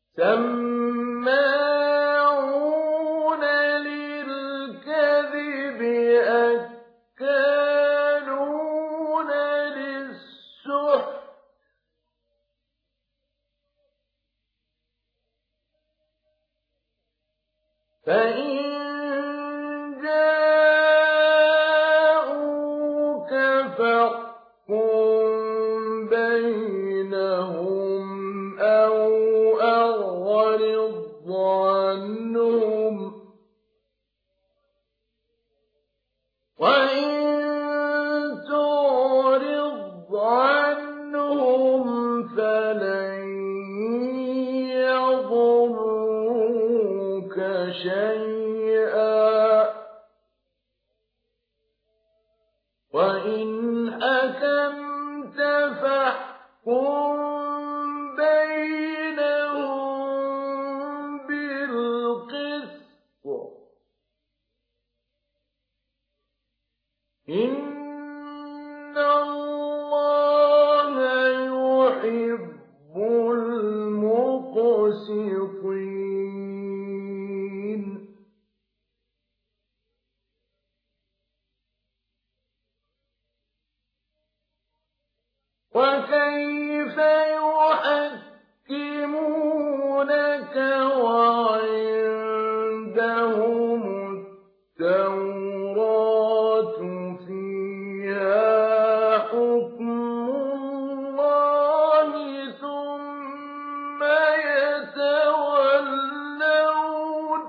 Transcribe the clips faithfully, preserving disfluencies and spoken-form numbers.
سماعون للكذب أكالون للسحت فإن جاءوك فاحكم بينهم أو أعرض عنهم وإن تعرض عنهم فلن يضروك شيئا وإن حكمت فاحكم بينهم بالقسط إن الله يحب المقسطين وكيف يحكمونك وعندهم التوراة فيها حكم الله ثم يتولون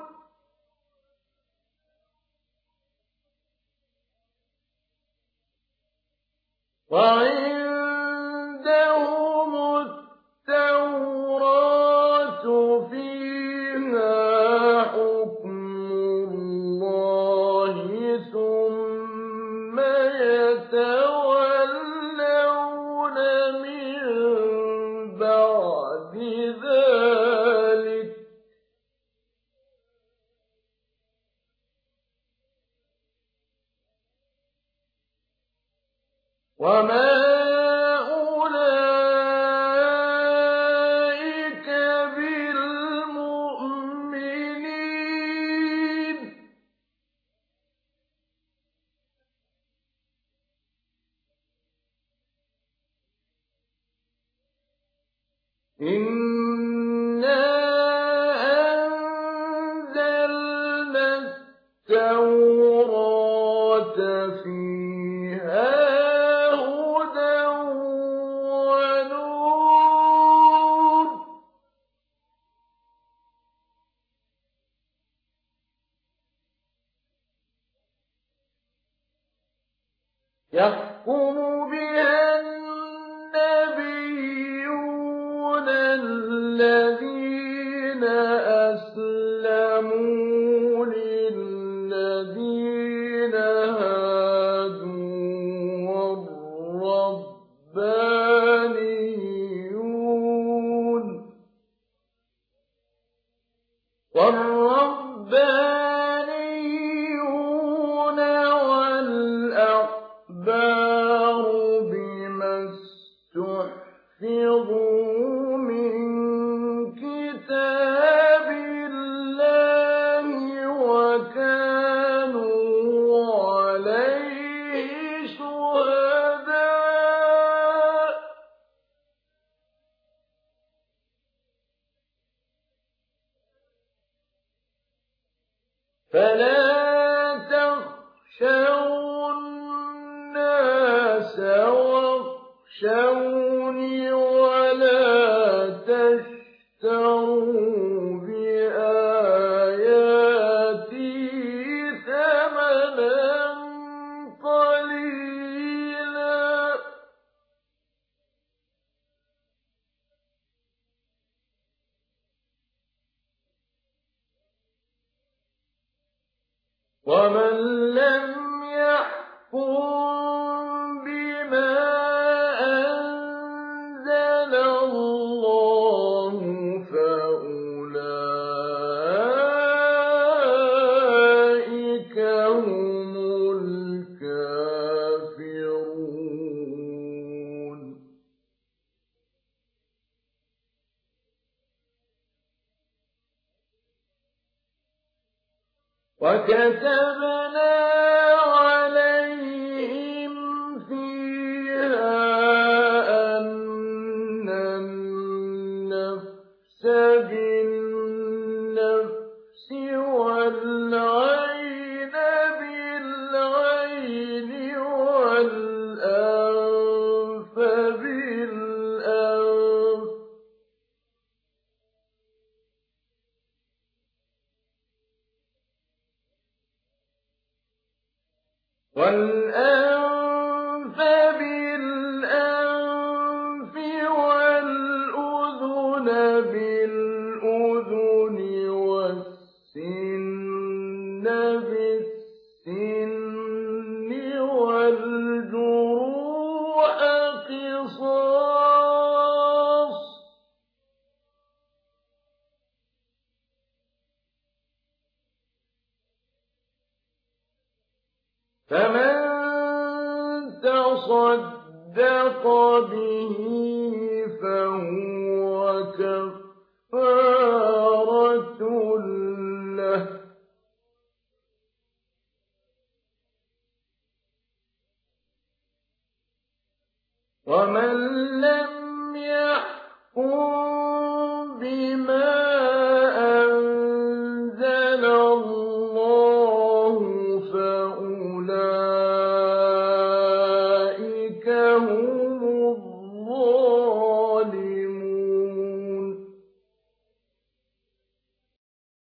وعندهم التوراة فيها حكم الله ثم يتولون من بعد ذلك وما أولئك بالمؤمنين إنا أنزلنا التوراة فيها هدى ونور يحكم بها النبيون الذين أسلموا للذين هادوا والربانيون والربانيون والأحبار بما استحفظوا من كتاب الله وكانوا عليه شهداء فلا تخشوا الناس واخشوني ولا تشتروا بآياتي ثمنا قليلا ومن لم يحكم بما أنزل الله فأولئك هم الكافرون وكتبنا عليهم فيها أن النفس بالنفس والعين بالعين والأنف بالأنف والأنف بالأنف والأذن بالأذن والسن بالسن والجروح قصاص فمن تصدق به فهو كفارة له ومن لم يحكم بما